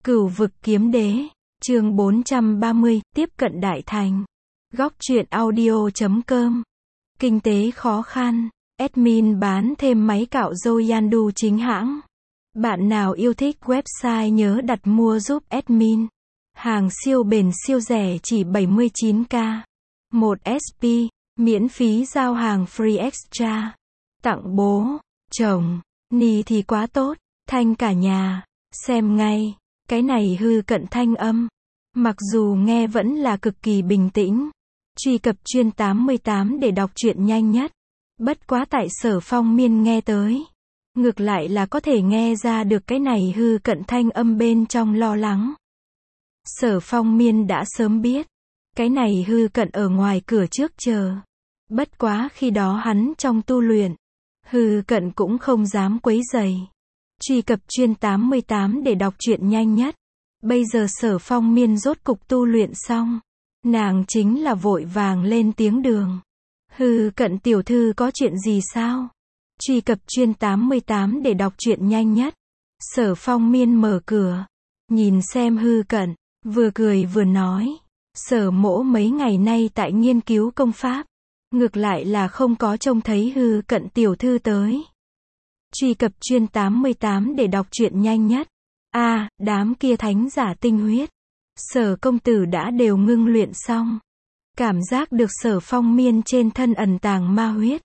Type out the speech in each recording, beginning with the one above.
Cửu vực kiếm đế, chương 430, tiếp cận đại thành. Góc truyện audio.com. Kinh tế khó khăn, admin bán thêm máy cạo râu Yandu chính hãng. Bạn nào yêu thích website nhớ đặt mua giúp admin. Hàng siêu bền siêu rẻ chỉ 79k. 1 SP, miễn phí giao hàng free extra. Tặng bố, chồng, ni thì quá tốt, thanh cả nhà, xem ngay. Cái này hư cận thanh âm. Mặc dù nghe vẫn là cực kỳ bình tĩnh. Truy cập chuyên 88 để đọc truyện nhanh nhất. Bất quá tại Sở Phong Miên nghe tới. Ngược lại là có thể nghe ra được cái này hư cận thanh âm bên trong lo lắng. Sở Phong Miên đã sớm biết. Cái này hư cận ở ngoài cửa trước chờ. Bất quá khi đó hắn trong tu luyện. Hư cận cũng không dám quấy rầy. Truy cập chuyên 88 để đọc truyện nhanh nhất. Bây giờ Sở Phong Miên rốt cục tu luyện xong. Nàng chính là vội vàng lên tiếng đường. Hư cận tiểu thư có chuyện gì sao? Truy cập chuyên 88 để đọc truyện nhanh nhất. Sở Phong Miên mở cửa. Nhìn xem hư cận. Vừa cười vừa nói. Sở mỗ mấy ngày nay tại nghiên cứu công pháp. Ngược lại là không có trông thấy hư cận tiểu thư tới. Truy cập chuyên 88 để đọc truyện nhanh nhất. Đám kia thánh giả tinh huyết. Sở công tử đã đều ngưng luyện xong. Cảm giác được Sở Phong Miên trên thân ẩn tàng ma huyết.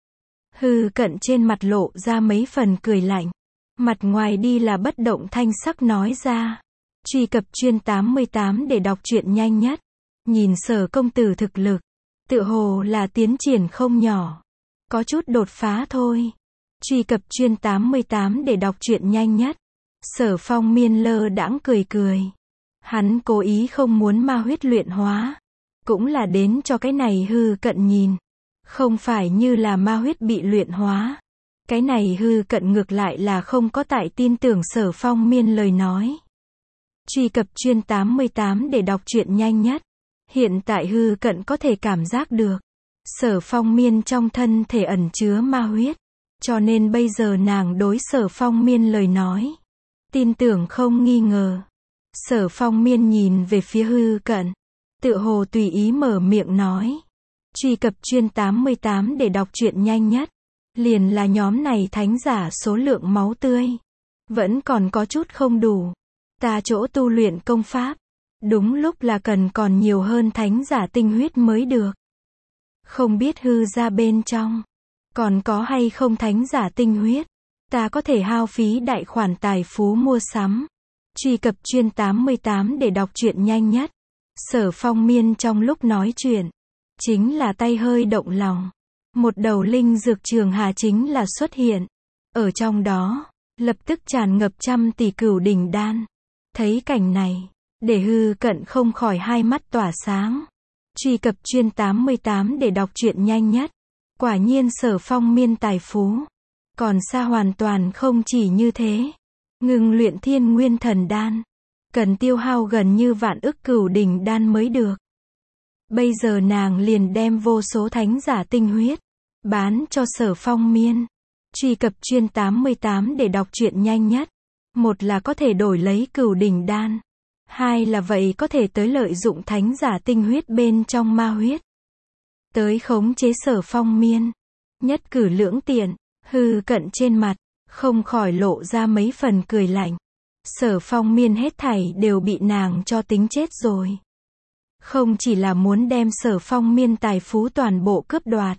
Hư cận trên mặt lộ ra mấy phần cười lạnh. Mặt ngoài đi là bất động thanh sắc nói ra. Truy cập chuyên 88 để đọc truyện nhanh nhất. Nhìn Sở công tử thực lực. Tựa hồ là tiến triển không nhỏ. Có chút đột phá thôi. Truy cập chuyên 88 để đọc truyện nhanh nhất. Sở Phong Miên lơ đãng cười cười. Hắn cố ý không muốn ma huyết luyện hóa. Cũng là đến cho cái này hư cận nhìn. Không phải như là ma huyết bị luyện hóa. Cái này hư cận ngược lại là không có tại tin tưởng Sở Phong Miên lời nói. Truy cập chuyên 88 để đọc truyện nhanh nhất. Hiện tại hư cận có thể cảm giác được. Sở Phong Miên trong thân thể ẩn chứa ma huyết. Cho nên bây giờ nàng đối Sở Phong Miên lời nói. Tin tưởng không nghi ngờ. Sở Phong Miên nhìn về phía hư cận. Tựa hồ tùy ý mở miệng nói. Truy cập chuyên 88 để đọc truyện nhanh nhất. Liền là nhóm này thánh giả số lượng máu tươi. Vẫn còn có chút không đủ. Ta chỗ tu luyện công pháp. Đúng lúc là cần còn nhiều hơn thánh giả tinh huyết mới được. Không biết hư ra bên trong. Còn có hay không thánh giả tinh huyết. Ta có thể hao phí đại khoản tài phú mua sắm. Truy cập chuyên 88 để đọc truyện nhanh nhất. Sở Phong Miên trong lúc nói chuyện. Chính là tay hơi động lòng. Một đầu linh dược trường hà chính là xuất hiện. Ở trong đó. Lập tức tràn ngập trăm tỷ cửu đỉnh đan. Thấy cảnh này. Để hư cận không khỏi hai mắt tỏa sáng. Truy cập chuyên 88 để đọc truyện nhanh nhất. Quả nhiên Sở Phong Miên tài phú. Còn xa hoàn toàn không chỉ như thế. Ngừng luyện thiên nguyên thần đan. Cần tiêu hao gần như vạn ức cửu đỉnh đan mới được. Bây giờ nàng liền đem vô số thánh giả tinh huyết. Bán cho Sở Phong Miên. Truy cập chuyên 88 để đọc truyện nhanh nhất. Một là có thể đổi lấy cửu đỉnh đan. Hai là vậy có thể tới lợi dụng thánh giả tinh huyết bên trong ma huyết. Tới khống chế Sở Phong Miên. Nhất cử lưỡng tiện. Hư cận trên mặt. Không khỏi lộ ra mấy phần cười lạnh. Sở Phong Miên hết thảy đều bị nàng cho tính chết rồi. Không chỉ là muốn đem Sở Phong Miên tài phú toàn bộ cướp đoạt.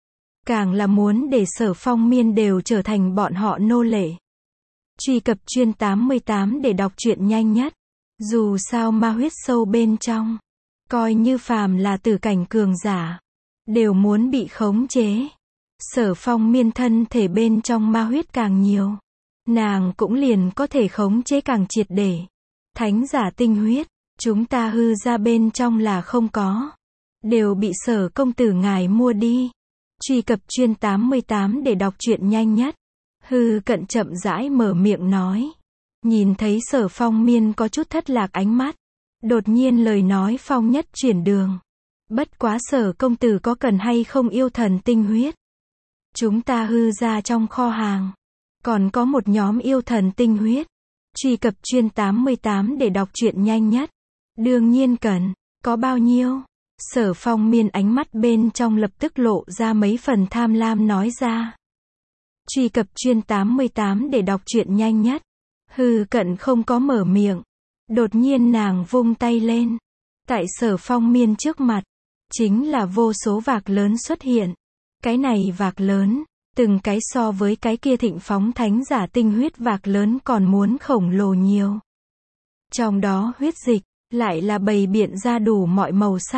Càng là muốn để Sở Phong Miên đều trở thành bọn họ nô lệ. Truy cập chuyên 88 để đọc truyện nhanh nhất. Dù sao ma huyết sâu bên trong. Coi như phàm là tử cảnh cường giả. Đều muốn bị khống chế. Sở Phong Miên thân thể bên trong ma huyết càng nhiều. Nàng cũng liền có thể khống chế càng triệt để. Thánh giả tinh huyết. Chúng ta hư ra bên trong là không có. Đều bị Sở công tử ngài mua đi. Truy cập chuyên 88 để đọc truyện nhanh nhất. Hư cận chậm rãi mở miệng nói. Nhìn thấy Sở Phong Miên có chút thất lạc ánh mắt. Đột nhiên lời nói phong nhất chuyển đường. Bất quá Sở công tử có cần hay không yêu thần tinh huyết. Chúng ta hư ra trong kho hàng. Còn có một nhóm yêu thần tinh huyết. Truy cập chuyên 88 để đọc truyện nhanh nhất. Đương nhiên cần. Có bao nhiêu? Sở Phong Miên ánh mắt bên trong lập tức lộ ra mấy phần tham lam nói ra. Truy cập chuyên 88 để đọc truyện nhanh nhất. Hư Cận không có mở miệng. Đột nhiên nàng vung tay lên. Tại Sở Phong Miên trước mặt, chính là vô số vạc lớn xuất hiện. Cái này vạc lớn, từng cái so với cái kia thịnh phóng thánh giả tinh huyết vạc lớn còn muốn khổng lồ nhiều. Trong đó huyết dịch, lại là bày biện ra đủ mọi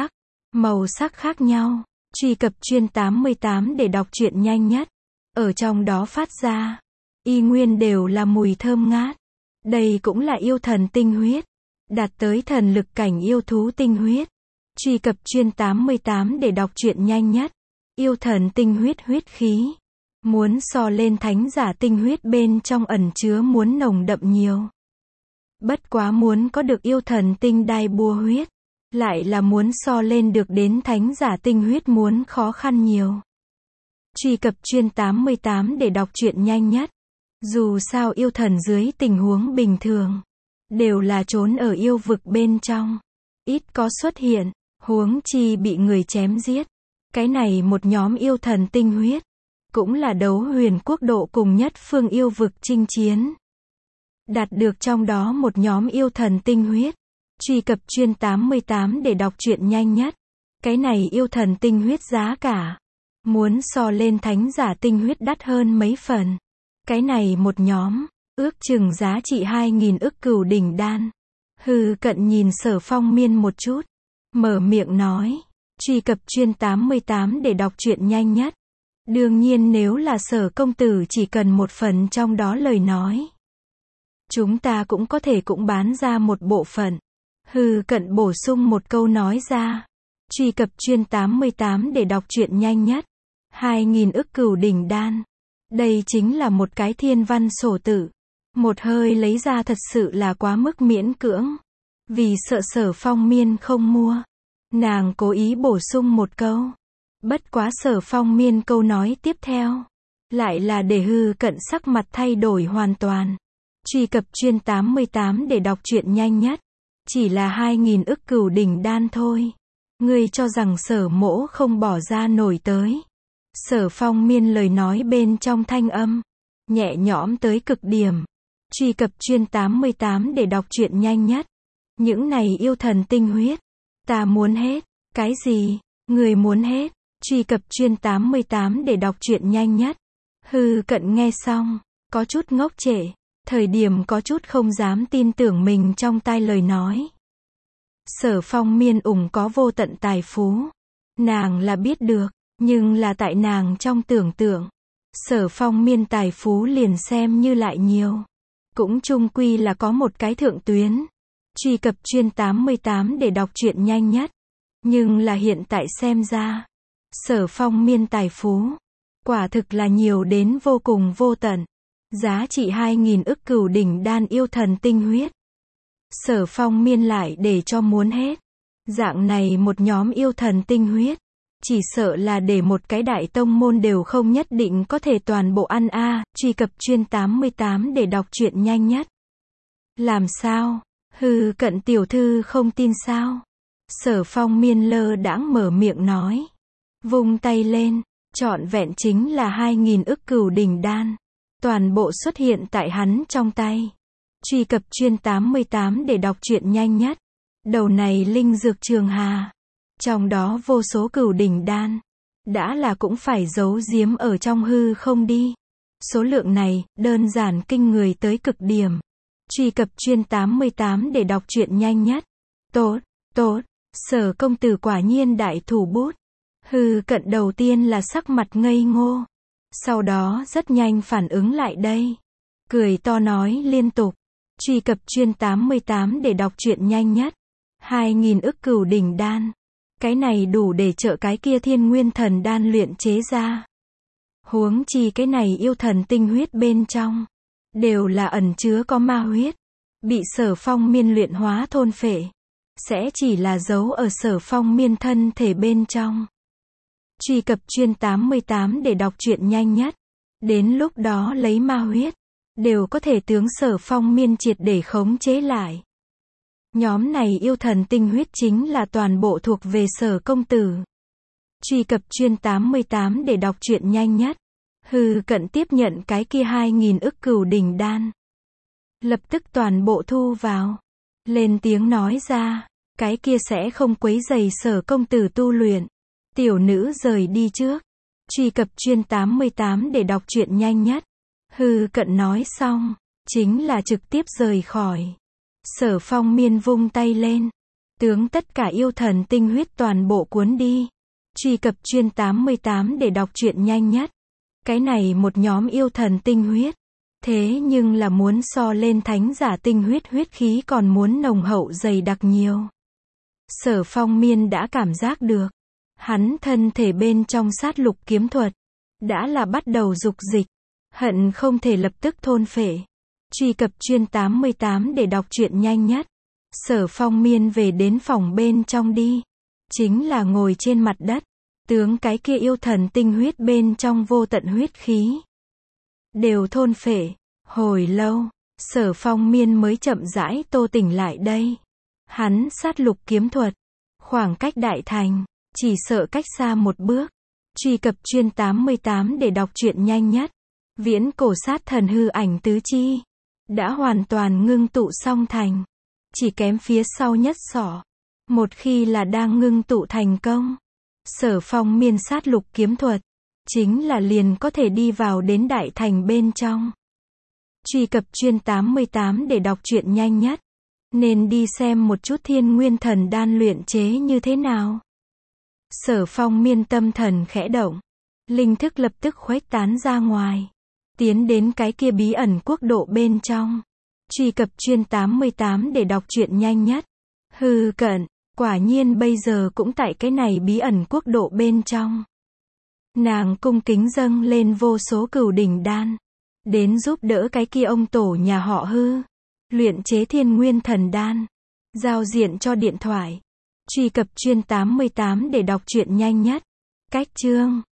màu sắc khác nhau. Truy cập chuyên 88 để đọc truyện nhanh nhất. Ở trong đó phát ra, y nguyên đều là mùi thơm ngát. Đây cũng là yêu thần tinh huyết. Đạt tới thần lực cảnh yêu thú tinh huyết. Truy cập chuyên 88 để đọc truyện nhanh nhất. Yêu thần tinh huyết huyết khí. Muốn so lên thánh giả tinh huyết bên trong ẩn chứa muốn nồng đậm nhiều. Bất quá muốn có được yêu thần tinh đai bùa huyết. Lại là muốn so lên được đến thánh giả tinh huyết muốn khó khăn nhiều. Truy cập chuyên 88 để đọc truyện nhanh nhất. Dù sao yêu thần dưới tình huống bình thường, đều là trốn ở yêu vực bên trong. Ít có xuất hiện, huống chi bị người chém giết. Cái này một nhóm yêu thần tinh huyết, cũng là đấu huyền quốc độ cùng nhất phương yêu vực chinh chiến. Đạt được trong đó một nhóm yêu thần tinh huyết. Truy cập chuyên 88 để đọc truyện nhanh nhất. Cái này yêu thần tinh huyết giá cả, muốn so lên thánh giả tinh huyết đắt hơn mấy phần. Cái này một nhóm, ước chừng giá trị 2.000 ức cửu đỉnh đan. Hư Cận nhìn Sở Phong Miên một chút, mở miệng nói. Truy cập chuyên 88 để đọc truyện nhanh nhất. Đương nhiên nếu là Sở công tử chỉ cần một phần trong đó lời nói, chúng ta cũng có thể cũng bán ra một bộ phận. Hư Cận bổ sung một câu nói ra. Truy cập chuyên 88 để đọc truyện nhanh nhất. 2.000 ức cửu đỉnh đan. Đây chính là một cái thiên văn sổ tự. Một hơi lấy ra thật sự là quá mức miễn cưỡng. Vì sợ Sở Phong Miên không mua, nàng cố ý bổ sung một câu. Bất quá Sở Phong Miên câu nói tiếp theo, lại là để Hư Cận sắc mặt thay đổi hoàn toàn. Truy cập chuyên 88 để đọc truyện nhanh nhất. Chỉ là 2.000 ức cửu đỉnh đan thôi. Ngươi cho rằng Sở mỗ không bỏ ra nổi tới. Sở Phong Miên lời nói bên trong thanh âm nhẹ nhõm tới cực điểm. Truy cập chuyên 88 để đọc truyện nhanh nhất. Những này yêu thần tinh huyết, ta muốn hết. Cái gì? Người muốn hết? Truy cập chuyên 88 để đọc truyện nhanh nhất. Hư Cận nghe xong, có chút ngốc trệ, thời điểm có chút không dám tin tưởng mình trong tai lời nói. Sở Phong Miên có vô tận tài phú, nàng là biết được, nhưng là tại nàng trong tưởng tượng, Sở Phong Miên tài phú liền xem như lại nhiều, cũng chung quy là có một cái thượng tuyến. Truy cập chuyên 88 để đọc truyện nhanh nhất. Nhưng là hiện tại xem ra, Sở Phong Miên tài phú, quả thực là nhiều đến vô cùng vô tận. Giá trị 2.000 ức cửu đỉnh đan yêu thần tinh huyết. Sở Phong Miên lại để cho muốn hết. Dạng này một nhóm yêu thần tinh huyết, chỉ sợ là để một cái đại tông môn đều không nhất định có thể toàn bộ ăn a. Truy cập chuyên 88 để đọc truyện nhanh nhất. Làm sao? Hư Cận tiểu thư không tin sao? Sở Phong Miên lơ đãng mở miệng nói. Vung tay lên, trọn vẹn chính là 2.000 ức cửu đỉnh đan. Toàn bộ xuất hiện tại hắn trong tay. Truy cập chuyên 88 để đọc truyện nhanh nhất. Đầu này linh dược trường hà, trong đó vô số cửu đỉnh đan, đã là cũng phải giấu giếm ở trong hư không đi. Số lượng này, đơn giản kinh người tới cực điểm. Truy cập chuyên 88 để đọc truyện nhanh nhất. Tốt, tốt, Sở công tử quả nhiên đại thủ bút. Hư Cận đầu tiên là sắc mặt ngây ngô, sau đó rất nhanh phản ứng lại đây, cười to nói liên tục. Truy cập chuyên 88 để đọc truyện nhanh nhất. 2.000 ức cửu đỉnh đan. Cái này đủ để trợ cái kia thiên nguyên thần đan luyện chế ra. Huống chi cái này yêu thần tinh huyết bên trong, đều là ẩn chứa có ma huyết. Bị Sở Phong Miên luyện hóa thôn phệ, sẽ chỉ là giấu ở Sở Phong Miên thân thể bên trong. Truy cập chuyên 88 để đọc truyện nhanh nhất. Đến lúc đó lấy ma huyết, đều có thể tướng Sở Phong Miên triệt để khống chế lại. Nhóm này yêu thần tinh huyết chính là toàn bộ thuộc về Sở công tử. Truy cập chuyên 88 để đọc truyện nhanh nhất. Hư Cận tiếp nhận cái kia 2000 ức cửu đỉnh đan. Lập tức toàn bộ thu vào. Lên tiếng nói ra, cái kia sẽ không quấy rầy Sở công tử tu luyện. Tiểu nữ rời đi trước. Truy cập chuyên 88 để đọc truyện nhanh nhất. Hư Cận nói xong, chính là trực tiếp rời khỏi. Sở Phong Miên vung tay lên, tướng tất cả yêu thần tinh huyết toàn bộ cuốn đi. Truy cập chuyên 88 để đọc truyện nhanh nhất. Cái này một nhóm yêu thần tinh huyết, thế nhưng là muốn so lên thánh giả tinh huyết huyết khí còn muốn nồng hậu dày đặc nhiều. Sở Phong Miên đã cảm giác được, hắn thân thể bên trong sát lục kiếm thuật đã là bắt đầu dục dịch, hận không thể lập tức thôn phệ. Truy cập chuyên 88 để đọc truyện nhanh nhất. Sở Phong Miên về đến phòng bên trong đi, chính là ngồi trên mặt đất, tướng cái kia yêu thần tinh huyết bên trong vô tận huyết khí đều thôn phệ. Hồi lâu, Sở Phong Miên mới chậm rãi tô tỉnh lại đây. Hắn sát lục kiếm thuật, khoảng cách đại thành, chỉ sợ cách xa một bước. Truy cập chuyên 88 để đọc truyện nhanh nhất. Viễn cổ sát thần hư ảnh tứ chi đã hoàn toàn ngưng tụ xong thành, chỉ kém phía sau nhất xỏ. Một khi là đang ngưng tụ thành công, Sở Phong Miên sát lục kiếm thuật chính là liền có thể đi vào đến đại thành bên trong. Truy cập chuyên 88 để đọc truyện nhanh nhất. Nên đi xem một chút Thiên Nguyên Thần đan luyện chế như thế nào. Sở Phong Miên tâm thần khẽ động, linh thức lập tức khuếch tán ra ngoài, tiến đến cái kia bí ẩn quốc độ bên trong. Truy cập chuyên 88 để đọc truyện nhanh nhất. Hư Cận, quả nhiên bây giờ cũng tại cái này bí ẩn quốc độ bên trong. Nàng cung kính dâng lên vô số cửu đỉnh đan, đến giúp đỡ cái kia ông tổ nhà họ Hư luyện chế Thiên Nguyên Thần đan. Giao diện cho điện thoại. Truy cập chuyên 88 để đọc truyện nhanh nhất. Cách chương